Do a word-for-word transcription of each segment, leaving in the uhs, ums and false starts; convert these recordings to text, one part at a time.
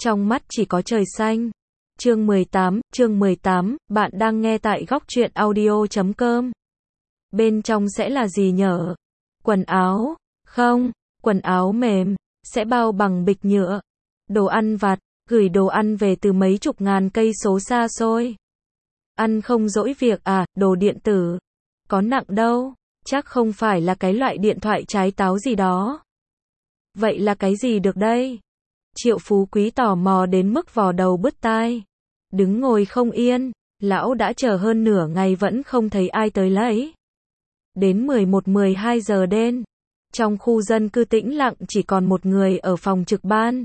trong mắt chỉ có trời xanh. Chương mười tám, chương mười tám, bạn đang nghe tại góc truyện audio chấm com. Bên trong sẽ là gì nhở? Quần áo? Không, quần áo mềm, sẽ bao bằng bịch nhựa. Đồ ăn vặt, gửi đồ ăn về từ mấy chục ngàn cây số xa xôi. Ăn không dỗi việc à, đồ điện tử. Có nặng đâu, chắc không phải là cái loại điện thoại trái táo gì đó. Vậy là cái gì được đây? Triệu Phú Quý tò mò đến mức vò đầu bứt tai. Đứng ngồi không yên, lão đã chờ hơn nửa ngày vẫn không thấy ai tới lấy. Đến mười một mười hai giờ đêm, trong khu dân cư tĩnh lặng chỉ còn một người ở phòng trực ban.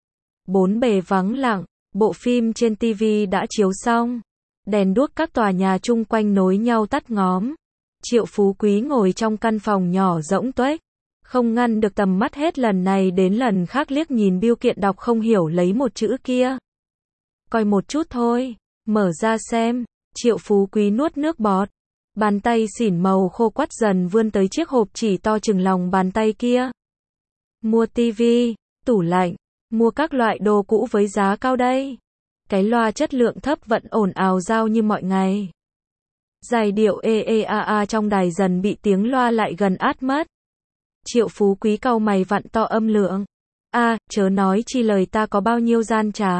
Bốn bề vắng lặng, bộ phim trên ti vi đã chiếu xong. Đèn đuốc các tòa nhà chung quanh nối nhau tắt ngóm. Triệu Phú Quý ngồi trong căn phòng nhỏ rỗng tuếch, không ngăn được tầm mắt hết lần này đến lần khác liếc nhìn bưu kiện đọc không hiểu lấy một chữ kia. Coi một chút thôi, mở ra xem. Triệu Phú Quý nuốt nước bọt. Bàn tay xỉn màu khô quắt dần vươn tới chiếc hộp chỉ to chừng lòng bàn tay kia. Mua tivi, tủ lạnh, mua các loại đồ cũ với giá cao đây. Cái loa chất lượng thấp vẫn ồn ào rao như mọi ngày. Giai điệu ê ê a a trong đài dần bị tiếng loa lại gần át mất. Triệu Phú Quý cau mày vặn to âm lượng. A, à, chớ nói chi lời ta có bao nhiêu gian trá.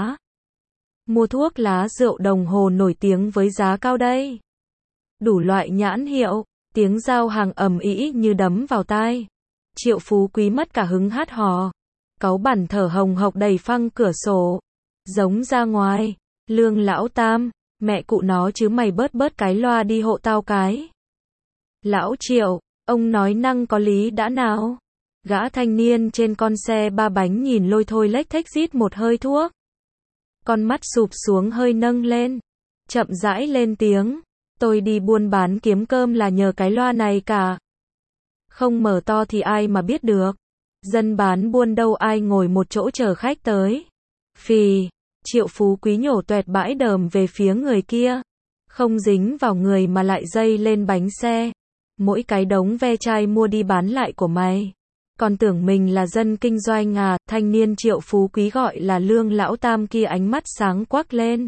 Mua thuốc lá rượu đồng hồ nổi tiếng với giá cao đây. Đủ loại nhãn hiệu, tiếng giao hàng ầm ĩ như đấm vào tai. Triệu Phú Quý mất cả hứng hát hò. Cáu bẳn thở hồng hộc đẩy phăng cửa sổ. Giống ra ngoài, Lương lão tam, mẹ cụ nó chứ mày bớt bớt cái loa đi hộ tao cái. Lão Triệu, ông nói năng có lý đã nào. Gã thanh niên trên con xe ba bánh nhìn lôi thôi lếch thếch rít một hơi thuốc. Con mắt sụp xuống hơi nâng lên. Chậm rãi lên tiếng. Tôi đi buôn bán kiếm cơm là nhờ cái loa này cả. Không mở to thì ai mà biết được. Dân bán buôn đâu ai ngồi một chỗ chờ khách tới. Phì, Triệu Phú Quý nhổ toẹt bãi đờm về phía người kia. Không dính vào người mà lại dây lên bánh xe. Mỗi cái đống ve chai mua đi bán lại của mày. Còn tưởng mình là dân kinh doanh à, thanh niên Triệu Phú Quý gọi là Lương lão tam kia ánh mắt sáng quắc lên.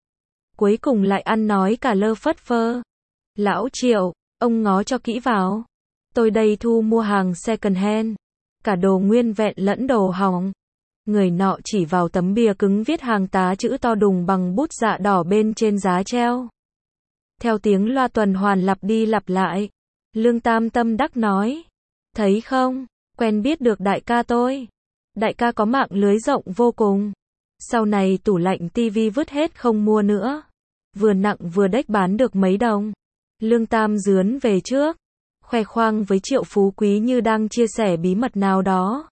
Cuối cùng lại ăn nói cả lơ phất phơ. Lão Triệu, ông ngó cho kỹ vào. Tôi đây thu mua hàng second hand. Cả đồ nguyên vẹn lẫn đồ hỏng. Người nọ chỉ vào tấm bìa cứng viết hàng tá chữ to đùng bằng bút dạ đỏ bên trên giá treo. Theo tiếng loa tuần hoàn lặp đi lặp lại. Lương Tam tâm đắc nói. Thấy không, quen biết được đại ca tôi. Đại ca có mạng lưới rộng vô cùng. Sau này tủ lạnh tivi vứt hết không mua nữa. Vừa nặng vừa đếch bán được mấy đồng. Lương Tam dướn về trước. Khoe khoang với Triệu Phú Quý như đang chia sẻ bí mật nào đó.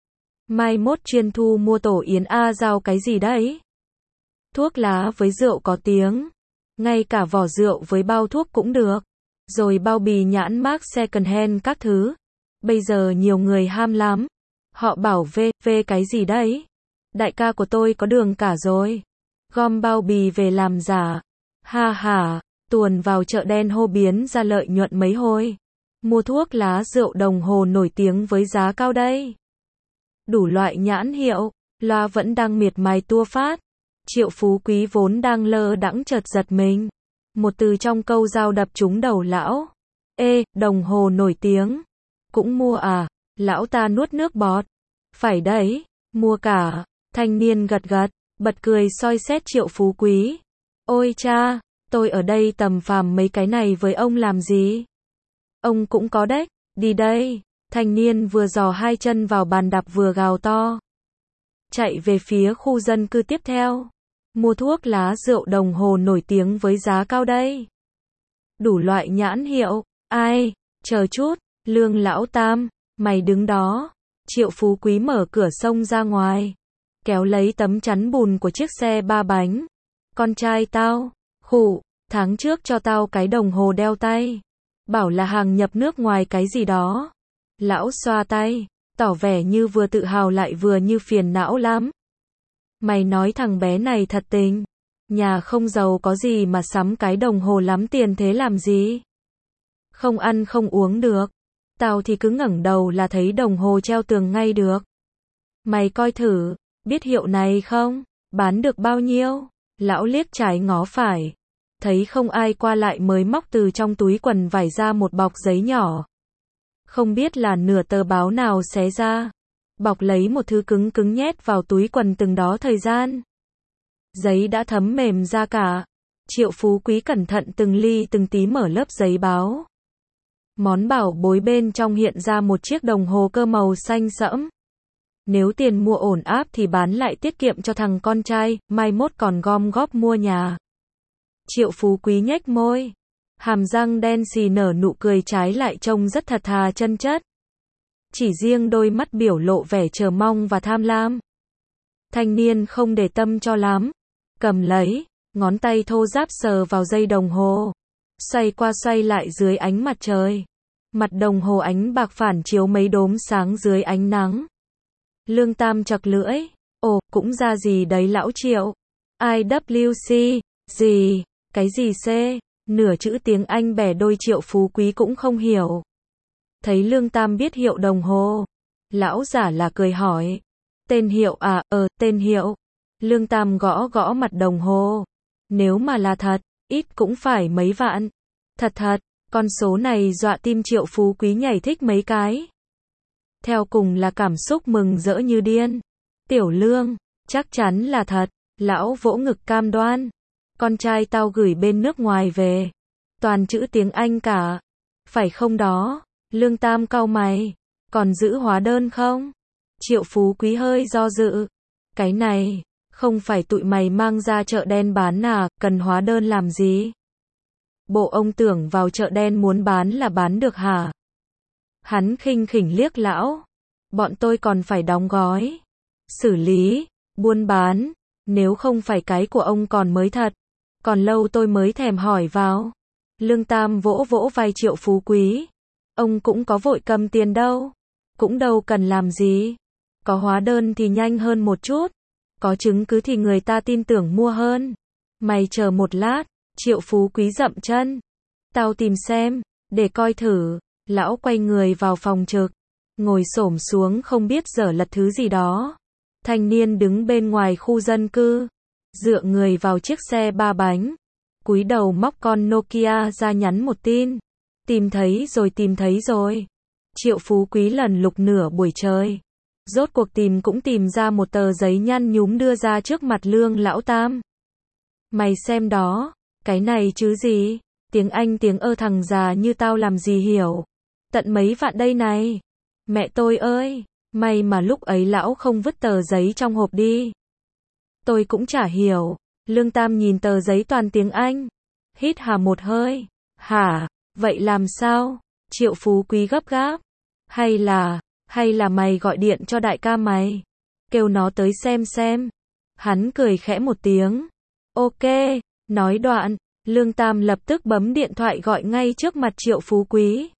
Mai mốt chuyên thu mua tổ yến A giao cái gì đấy? Thuốc lá với rượu có tiếng. Ngay cả vỏ rượu với bao thuốc cũng được. Rồi bao bì nhãn mác second hand các thứ. Bây giờ nhiều người ham lắm. Họ bảo về, về cái gì đấy? Đại ca của tôi có đường cả rồi. Gom bao bì về làm giả. Ha ha, tuồn vào chợ đen hô biến ra lợi nhuận mấy hồi. Mua thuốc lá rượu đồng hồ nổi tiếng với giá cao đây. Đủ loại nhãn hiệu, loa vẫn đang miệt mài tua phát. Triệu Phú Quý vốn đang lơ đãng chợt giật mình. Một từ trong câu giao đập trúng đầu lão. Ê, đồng hồ nổi tiếng. Cũng mua à? Lão ta nuốt nước bọt. Phải đấy, mua cả. Thanh niên gật gật, bật cười soi xét Triệu Phú Quý. Ôi cha, tôi ở đây tầm phàm mấy cái này với ông làm gì? Ông cũng có đấy, đi đây. Thanh niên vừa dò hai chân vào bàn đạp vừa gào to. Chạy về phía khu dân cư tiếp theo. Mua thuốc lá rượu đồng hồ nổi tiếng với giá cao đây. Đủ loại nhãn hiệu. Ai, chờ chút, Lương lão tam, mày đứng đó. Triệu Phú Quý mở cửa xông ra ngoài. Kéo lấy tấm chắn bùn của chiếc xe ba bánh. Con trai tao, khụ, tháng trước cho tao cái đồng hồ đeo tay. Bảo là hàng nhập nước ngoài cái gì đó. Lão xoa tay, tỏ vẻ như vừa tự hào lại vừa như phiền não lắm. Mày nói thằng bé này thật tình. Nhà không giàu có gì mà sắm cái đồng hồ lắm tiền thế làm gì? Không ăn không uống được. Tao thì cứ ngẩng đầu là thấy đồng hồ treo tường ngay được. Mày coi thử, Biết hiệu này không? Bán được bao nhiêu? Lão liếc trái ngó phải. Thấy không ai qua lại mới móc từ trong túi quần vải ra một bọc giấy nhỏ. Không biết là nửa tờ báo nào xé ra. Bọc lấy một thứ cứng cứng nhét vào túi quần từng đó thời gian. Giấy đã thấm mềm ra cả. Triệu Phú Quý cẩn thận từng ly từng tí mở lớp giấy báo. Món bảo bối bên trong hiện ra một chiếc đồng hồ cơ màu xanh sẫm. Nếu tiền mua ổn áp thì bán lại tiết kiệm cho thằng con trai, mai mốt còn gom góp mua nhà. Triệu Phú Quý nhếch môi. Hàm răng đen xì nở nụ cười trái lại trông rất thật thà chân chất. Chỉ riêng đôi mắt biểu lộ vẻ chờ mong và tham lam. Thanh niên không để tâm cho lắm. Cầm lấy, ngón tay thô ráp sờ vào dây đồng hồ. Xoay qua xoay lại dưới ánh mặt trời. Mặt đồng hồ ánh bạc phản chiếu mấy đốm sáng dưới ánh nắng. Lương Tam chật lưỡi. Ồ, cũng ra gì đấy lão Triệu. I W C, gì, cái gì C, nửa chữ tiếng Anh bẻ đôi Triệu Phú Quý cũng không hiểu. Thấy Lương Tam biết hiệu đồng hồ. Lão giả là cười hỏi. Tên hiệu à, ờ, tên hiệu. Lương Tam gõ gõ mặt đồng hồ. Nếu mà là thật, ít cũng phải mấy vạn. Thật thật, con số này dọa tim Triệu Phú Quý nhảy thích mấy cái. Theo cùng là cảm xúc mừng rỡ như điên. Tiểu Lương, chắc chắn là thật. Lão vỗ ngực cam đoan. Con trai tao gửi bên nước ngoài về. Toàn chữ tiếng Anh cả. Phải không đó? Lương Tam cau mày. Còn giữ hóa đơn không? Triệu Phú Quý hơi do dự. Cái này, không phải tụi mày mang ra chợ đen bán à, cần hóa đơn làm gì? Bộ ông tưởng vào chợ đen muốn bán là bán được hả? Hắn khinh khỉnh liếc lão. Bọn tôi còn phải đóng gói, xử lý, buôn bán. Nếu không phải cái của ông còn mới thật. Còn lâu tôi mới thèm hỏi vào. Lương Tam vỗ vỗ vai Triệu Phú Quý. Ông cũng có vội cầm tiền đâu. Cũng đâu cần làm gì. Có hóa đơn thì nhanh hơn một chút. Có chứng cứ thì người ta tin tưởng mua hơn. Mày chờ một lát. Triệu Phú Quý dậm chân. Tao tìm xem, để coi thử. Lão quay người vào phòng trực. Ngồi xổm xuống không biết dở lật thứ gì đó. Thanh niên đứng bên ngoài khu dân cư. Dựa người vào chiếc xe ba bánh. Cúi đầu móc con Nokia ra nhắn một tin. Tìm thấy rồi tìm thấy rồi. Triệu Phú Quý lần lục nửa buổi trời. Rốt cuộc tìm cũng tìm ra một tờ giấy nhăn nhúm đưa ra trước mặt Lương Lão Tam. Mày xem đó. Cái này chứ gì? Tiếng Anh tiếng ơ thằng già như tao làm gì hiểu. Tận mấy vạn đây này. Mẹ tôi ơi. May mà lúc ấy lão không vứt tờ giấy trong hộp đi. Tôi cũng chả hiểu. Lương Tam nhìn tờ giấy toàn tiếng Anh. Hít hà một hơi. Hả? Vậy làm sao? Triệu Phú Quý gấp gáp. Hay là, hay là mày gọi điện cho đại ca mày. Kêu nó tới xem xem. Hắn cười khẽ một tiếng. Ok. Nói đoạn, Lương Tam lập tức bấm điện thoại gọi ngay trước mặt Triệu Phú Quý.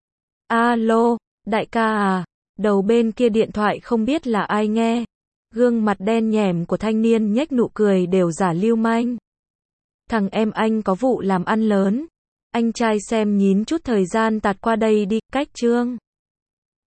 Alo, đại ca à? Đầu bên kia điện thoại không biết là ai nghe. Gương mặt đen nhẻm của thanh niên nhếch nụ cười đều giả lưu manh. Thằng em anh có vụ làm ăn lớn. Anh trai xem nhín chút thời gian tạt qua đây đi, cách Trương.